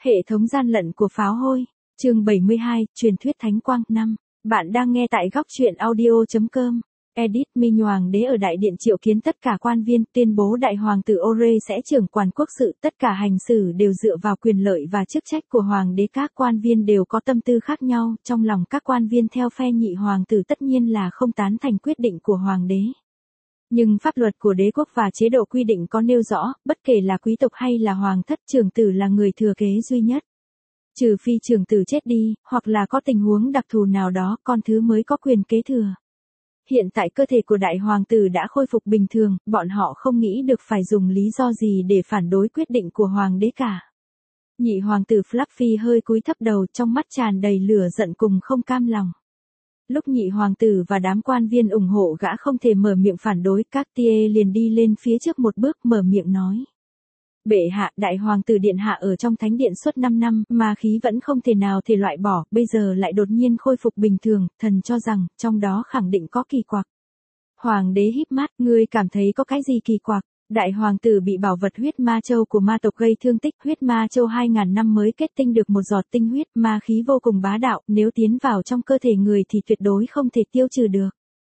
Hệ thống gian lận của pháo hôi. Chương 72, truyền thuyết thánh quang 5. Bạn đang nghe tại góc truyện audio.com. Edit Minh Hoàng đế ở đại điện triệu kiến tất cả quan viên, tuyên bố đại hoàng tử Ore sẽ trưởng quản quốc sự, tất cả hành xử đều dựa vào quyền lợi và chức trách của hoàng đế. Các quan viên đều có tâm tư khác nhau, trong lòng các quan viên theo phe nhị hoàng tử tất nhiên là không tán thành quyết định của hoàng đế. Nhưng pháp luật của đế quốc và chế độ quy định có nêu rõ, bất kể là quý tộc hay là hoàng thất, trưởng tử là người thừa kế duy nhất. Trừ phi trưởng tử chết đi, hoặc là có tình huống đặc thù nào đó, con thứ mới có quyền kế thừa. Hiện tại cơ thể của đại hoàng tử đã khôi phục bình thường, bọn họ không nghĩ được phải dùng lý do gì để phản đối quyết định của hoàng đế cả. Nhị hoàng tử Fluffy hơi cúi thấp đầu, trong mắt tràn đầy lửa giận cùng không cam lòng. Lúc nhị hoàng tử và đám quan viên ủng hộ gã không thể mở miệng phản đối, Cartier liền đi lên phía trước một bước mở miệng nói. Bệ hạ, đại hoàng tử điện hạ ở trong thánh điện suốt 5 năm, ma khí vẫn không thể nào thể loại bỏ, bây giờ lại đột nhiên khôi phục bình thường, thần cho rằng, trong đó khẳng định có kỳ quặc. Hoàng đế híp mắt, ngươi cảm thấy có cái gì kỳ quặc? Đại hoàng tử bị bảo vật huyết ma châu của ma tộc gây thương tích, huyết ma châu 2000 năm mới kết tinh được một giọt tinh huyết, ma khí vô cùng bá đạo, nếu tiến vào trong cơ thể người thì tuyệt đối không thể tiêu trừ được.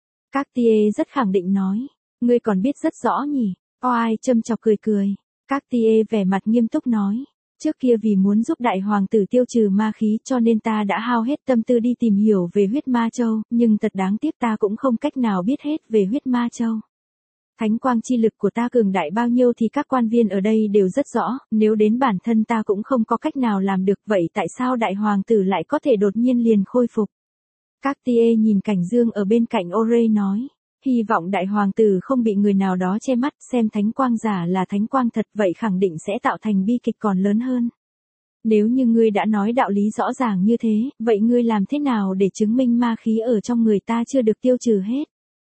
Cartier rất khẳng định nói, ngươi còn biết rất rõ nhỉ? Oai châm chọc cười cười. Cartier vẻ mặt nghiêm túc nói, trước kia vì muốn giúp đại hoàng tử tiêu trừ ma khí cho nên ta đã hao hết tâm tư đi tìm hiểu về huyết ma châu, nhưng thật đáng tiếc ta cũng không cách nào biết hết về huyết ma châu. Thánh quang chi lực của ta cường đại bao nhiêu thì các quan viên ở đây đều rất rõ, nếu đến bản thân ta cũng không có cách nào làm được, vậy tại sao đại hoàng tử lại có thể đột nhiên liền khôi phục? Cartier nhìn Cảnh Dương ở bên cạnh Ore nói, hy vọng đại hoàng tử không bị người nào đó che mắt, xem thánh quang giả là thánh quang thật, vậy khẳng định sẽ tạo thành bi kịch còn lớn hơn. Nếu như ngươi đã nói đạo lý rõ ràng như thế, vậy ngươi làm thế nào để chứng minh ma khí ở trong người ta chưa được tiêu trừ hết?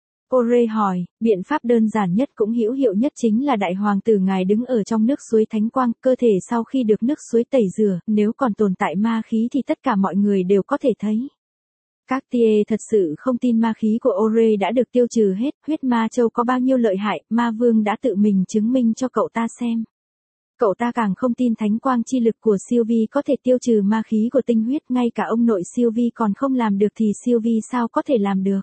Ore hỏi, biện pháp đơn giản nhất cũng hữu hiệu nhất chính là đại hoàng tử ngài đứng ở trong nước suối thánh quang, cơ thể sau khi được nước suối tẩy rửa, nếu còn tồn tại ma khí thì tất cả mọi người đều có thể thấy. Cartier thật sự không tin ma khí của Ore đã được tiêu trừ hết, huyết ma châu có bao nhiêu lợi hại, ma vương đã tự mình chứng minh cho cậu ta xem. Cậu ta càng không tin thánh quang chi lực của Sylvie có thể tiêu trừ ma khí của tinh huyết, ngay cả ông nội Sylvie còn không làm được thì Sylvie sao có thể làm được.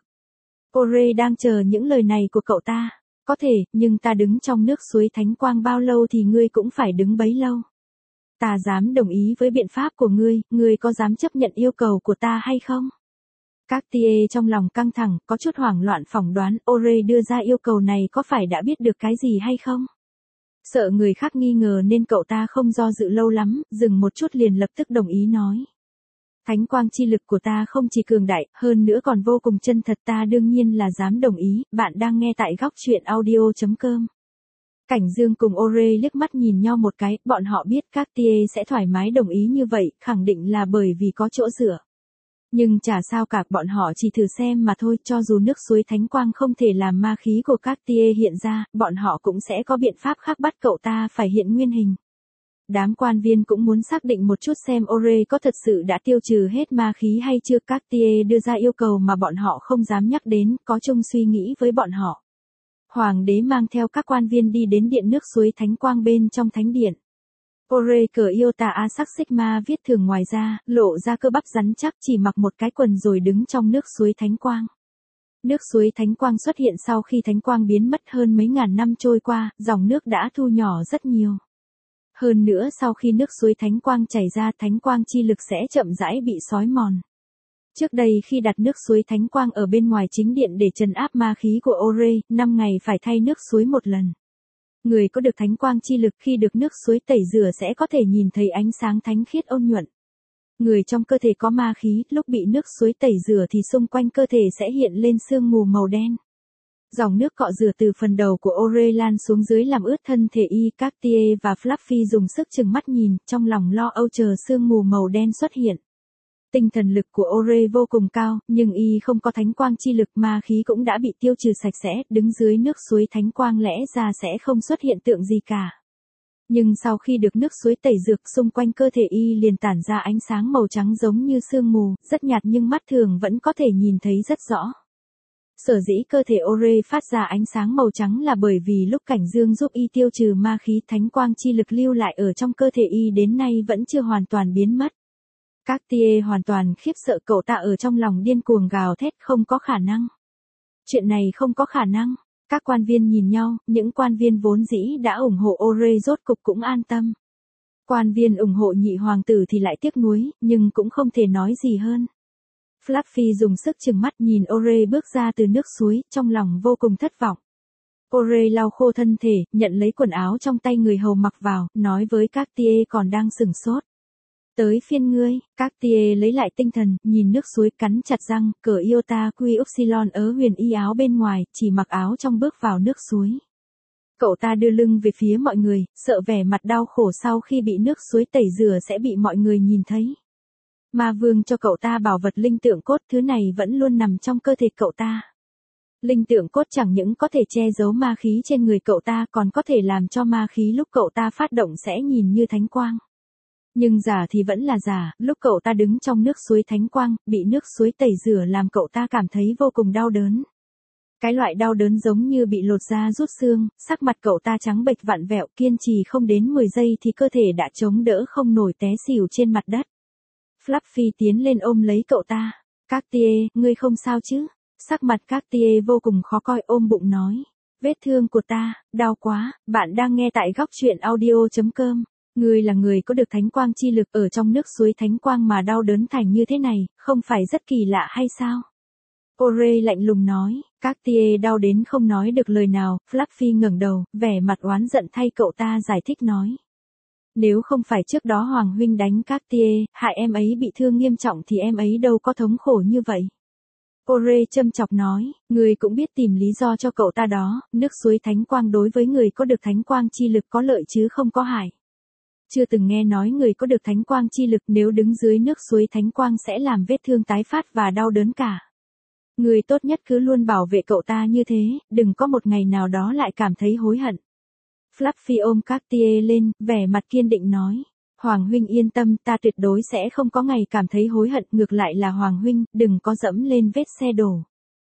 Ore đang chờ những lời này của cậu ta. Có thể, nhưng ta đứng trong nước suối thánh quang bao lâu thì ngươi cũng phải đứng bấy lâu. Ta dám đồng ý với biện pháp của ngươi có dám chấp nhận yêu cầu của ta hay không? Cartier trong lòng căng thẳng, có chút hoảng loạn phỏng đoán Ore đưa ra yêu cầu này có phải đã biết được cái gì hay không? Sợ người khác nghi ngờ nên cậu ta không do dự lâu lắm, dừng một chút liền lập tức đồng ý nói. Thánh quang chi lực của ta không chỉ cường đại, hơn nữa còn vô cùng chân thật, ta đương nhiên là dám đồng ý. Bạn đang nghe tại góc truyện audio.com. Cảnh Dương cùng Ore liếc mắt nhìn nhau một cái, bọn họ biết Cartier sẽ thoải mái đồng ý như vậy, khẳng định là bởi vì có chỗ dựa. Nhưng chả sao cả, bọn họ chỉ thử xem mà thôi, cho dù nước suối thánh quang không thể làm ma khí của Cartier hiện ra, bọn họ cũng sẽ có biện pháp khác bắt cậu ta phải hiện nguyên hình. Đám quan viên cũng muốn xác định một chút xem Ore có thật sự đã tiêu trừ hết ma khí hay chưa. Cartier đưa ra yêu cầu mà bọn họ không dám nhắc đến, có chung suy nghĩ với bọn họ. Hoàng đế mang theo các quan viên đi đến điện nước suối thánh quang bên trong thánh điện. Ore cờ Iota Asac Sigma viết thường ngoài ra, lộ ra cơ bắp rắn chắc, chỉ mặc một cái quần rồi đứng trong nước suối thánh quang. Nước suối thánh quang xuất hiện sau khi thánh quang biến mất hơn mấy ngàn năm trôi qua, dòng nước đã thu nhỏ rất nhiều. Hơn nữa sau khi nước suối thánh quang chảy ra, thánh quang chi lực sẽ chậm rãi bị xói mòn. Trước đây khi đặt nước suối thánh quang ở bên ngoài chính điện để trấn áp ma khí của Ore, 5 ngày phải thay nước suối một lần. Người có được thánh quang chi lực khi được nước suối tẩy rửa sẽ có thể nhìn thấy ánh sáng thánh khiết ôn nhuận. Người trong cơ thể có ma khí, lúc bị nước suối tẩy rửa thì xung quanh cơ thể sẽ hiện lên sương mù màu đen. Dòng nước cọ rửa từ phần đầu của Ore lan xuống dưới làm ướt thân thể y. Cartier và Fluffy dùng sức chừng mắt nhìn, trong lòng lo âu chờ sương mù màu đen xuất hiện. Tinh thần lực của Ore vô cùng cao, nhưng y không có thánh quang chi lực, ma khí cũng đã bị tiêu trừ sạch sẽ, đứng dưới nước suối thánh quang lẽ ra sẽ không xuất hiện tượng gì cả. Nhưng sau khi được nước suối tẩy rửa, xung quanh cơ thể y liền tản ra ánh sáng màu trắng giống như sương mù, rất nhạt nhưng mắt thường vẫn có thể nhìn thấy rất rõ. Sở dĩ cơ thể Ore phát ra ánh sáng màu trắng là bởi vì lúc Cảnh Dương giúp y tiêu trừ ma khí, thánh quang chi lực lưu lại ở trong cơ thể y đến nay vẫn chưa hoàn toàn biến mất. Cartier hoàn toàn khiếp sợ, cậu ta ở trong lòng điên cuồng gào thét, không có khả năng. Chuyện này không có khả năng. Các quan viên nhìn nhau, những quan viên vốn dĩ đã ủng hộ Ore rốt cục cũng an tâm. Quan viên ủng hộ nhị hoàng tử thì lại tiếc nuối, nhưng cũng không thể nói gì hơn. Fluffy dùng sức trừng mắt nhìn Ore bước ra từ nước suối, trong lòng vô cùng thất vọng. Ore lau khô thân thể, nhận lấy quần áo trong tay người hầu mặc vào, nói với Cartier còn đang sửng sốt. Tới phiên ngươi. Cartier lấy lại tinh thần, nhìn nước suối cắn chặt răng, cởi Iota Quy Upsilon ớ huyền y áo bên ngoài, chỉ mặc áo trong bước vào nước suối. Cậu ta đưa lưng về phía mọi người, sợ vẻ mặt đau khổ sau khi bị nước suối tẩy rửa sẽ bị mọi người nhìn thấy. Ma vương cho cậu ta bảo vật linh tượng cốt, thứ này vẫn luôn nằm trong cơ thể cậu ta. Linh tượng cốt chẳng những có thể che giấu ma khí trên người cậu ta, còn có thể làm cho ma khí lúc cậu ta phát động sẽ nhìn như thánh quang. Nhưng giả thì vẫn là giả, lúc cậu ta đứng trong nước suối thánh quang, bị nước suối tẩy rửa làm cậu ta cảm thấy vô cùng đau đớn. Cái loại đau đớn giống như bị lột da rút xương, sắc mặt cậu ta trắng bệch vặn vẹo, kiên trì không đến 10 giây thì cơ thể đã chống đỡ không nổi té xỉu trên mặt đất. Fluffy tiến lên ôm lấy cậu ta. Cartier, ngươi không sao chứ? Sắc mặt Cartier vô cùng khó coi, ôm bụng nói. Vết thương của ta, đau quá. Bạn đang nghe tại góc truyện audio.com. Ngươi là người có được thánh quang chi lực, ở trong nước suối thánh quang mà đau đớn thành như thế này, không phải rất kỳ lạ hay sao? Ore lạnh lùng nói. Cartier đau đến không nói được lời nào. Fluffy ngẩng đầu, vẻ mặt oán giận thay cậu ta giải thích nói. Nếu không phải trước đó Hoàng huynh đánh Cartier, hại em ấy bị thương nghiêm trọng thì em ấy đâu có thống khổ như vậy. Ore châm chọc nói, người cũng biết tìm lý do cho cậu ta đó, nước suối thánh quang đối với người có được thánh quang chi lực có lợi chứ không có hại. Chưa từng nghe nói người có được thánh quang chi lực nếu đứng dưới nước suối thánh quang sẽ làm vết thương tái phát và đau đớn cả. Người tốt nhất cứ luôn bảo vệ cậu ta như thế, đừng có một ngày nào đó lại cảm thấy hối hận. Fluffy ôm Cartier lên, vẻ mặt kiên định nói. Hoàng huynh yên tâm, ta tuyệt đối sẽ không có ngày cảm thấy hối hận, ngược lại là Hoàng huynh, đừng có dẫm lên vết xe đổ.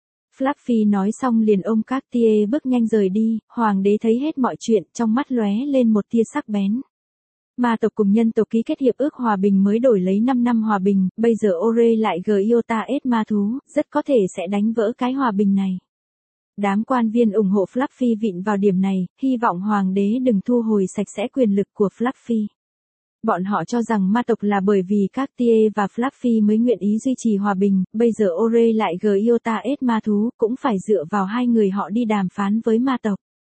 Fluffy nói xong liền ôm Cartier bước nhanh rời đi, hoàng đế thấy hết mọi chuyện, trong mắt lóe lên một tia sắc bén. Ma tộc cùng nhân tộc ký kết hiệp ước hòa bình mới đổi lấy 5 năm hòa bình, bây giờ Ore lại Iota S ma thú, rất có thể sẽ đánh vỡ cái hòa bình này. Đám quan viên ủng hộ Fluffy vịn vào điểm này, hy vọng hoàng đế đừng thu hồi sạch sẽ quyền lực của Fluffy. Bọn họ cho rằng ma tộc là bởi vì Cartier và Fluffy mới nguyện ý duy trì hòa bình, bây giờ Ore lại Iota S ma thú, cũng phải dựa vào hai người họ đi đàm phán với ma tộc.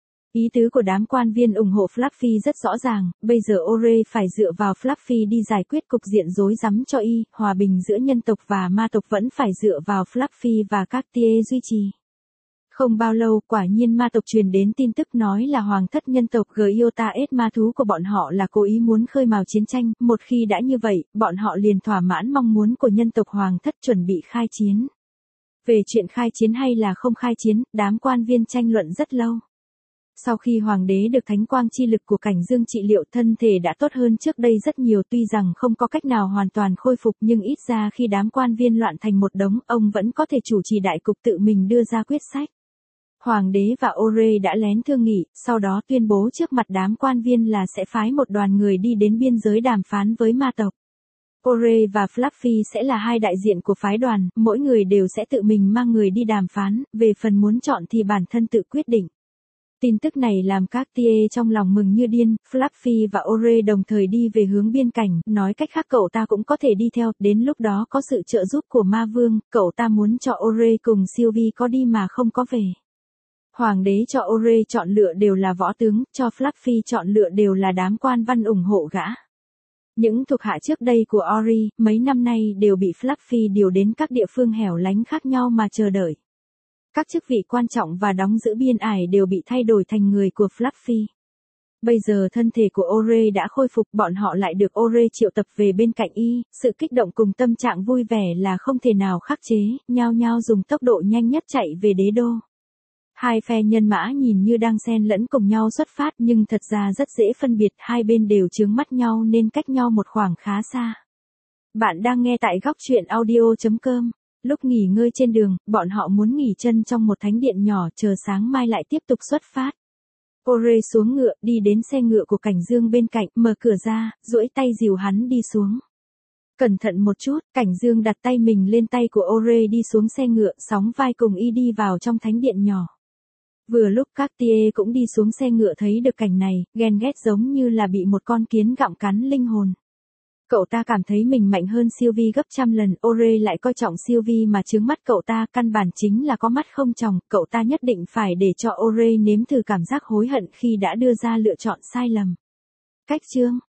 Ý tứ của đám quan viên ủng hộ Fluffy rất rõ ràng, bây giờ Ore phải dựa vào Fluffy đi giải quyết cục diện rối rắm cho y, hòa bình giữa nhân tộc và ma tộc vẫn phải dựa vào Fluffy và Cartier duy trì. Không bao lâu, quả nhiên ma tộc truyền đến tin tức nói là hoàng thất nhân tộc Iota S ma thú của bọn họ là cố ý muốn khơi mào chiến tranh, một khi đã như vậy, bọn họ liền thỏa mãn mong muốn của nhân tộc hoàng thất chuẩn bị khai chiến. Về chuyện khai chiến hay là không khai chiến, đám quan viên tranh luận rất lâu. Sau khi hoàng đế được thánh quang chi lực của Cảnh Dương trị liệu, thân thể đã tốt hơn trước đây rất nhiều, tuy rằng không có cách nào hoàn toàn khôi phục nhưng ít ra khi đám quan viên loạn thành một đống, ông vẫn có thể chủ trì đại cục, tự mình đưa ra quyết sách. Hoàng đế và Ore đã lén thương nghị, sau đó tuyên bố trước mặt đám quan viên là sẽ phái một đoàn người đi đến biên giới đàm phán với ma tộc. Ore và Fluffy sẽ là hai đại diện của phái đoàn, mỗi người đều sẽ tự mình mang người đi đàm phán, về phần muốn chọn thì bản thân tự quyết định. Tin tức này làm Cartier trong lòng mừng như điên, Fluffy và Ore đồng thời đi về hướng biên cảnh, nói cách khác cậu ta cũng có thể đi theo, đến lúc đó có sự trợ giúp của ma vương, cậu ta muốn cho Ore cùng Sylvie có đi mà không có về. Hoàng đế cho Ore chọn lựa đều là võ tướng, cho Fluffy chọn lựa đều là đám quan văn ủng hộ gã. Những thuộc hạ trước đây của Ori, mấy năm nay đều bị Fluffy điều đến các địa phương hẻo lánh khác nhau mà chờ đợi. Các chức vị quan trọng và đóng giữ biên ải đều bị thay đổi thành người của Fluffy. Bây giờ thân thể của Ore đã khôi phục, bọn họ lại được Ore triệu tập về bên cạnh y, sự kích động cùng tâm trạng vui vẻ là không thể nào khắc chế, nhao nhao dùng tốc độ nhanh nhất chạy về đế đô. Hai phe nhân mã nhìn như đang xen lẫn cùng nhau xuất phát nhưng thật ra rất dễ phân biệt, hai bên đều chướng mắt nhau nên cách nhau một khoảng khá xa. Bạn đang nghe tại góc truyện audio.com. Lúc nghỉ ngơi trên đường, bọn họ muốn nghỉ chân trong một thánh điện nhỏ chờ sáng mai lại tiếp tục xuất phát. Ore xuống ngựa, đi đến xe ngựa của Cảnh Dương bên cạnh, mở cửa ra, duỗi tay dìu hắn đi xuống. Cẩn thận một chút, Cảnh Dương đặt tay mình lên tay của Ore đi xuống xe ngựa, sóng vai cùng y đi vào trong thánh điện nhỏ. Vừa lúc Cartier cũng đi xuống xe ngựa thấy được cảnh này, ghen ghét giống như là bị một con kiến gặm cắn linh hồn. Cậu ta cảm thấy mình mạnh hơn Sylvie gấp trăm lần, Ore lại coi trọng Sylvie mà trướng mắt cậu ta, căn bản chính là có mắt không tròng, cậu ta nhất định phải để cho Ore nếm thử cảm giác hối hận khi đã đưa ra lựa chọn sai lầm. Cách chương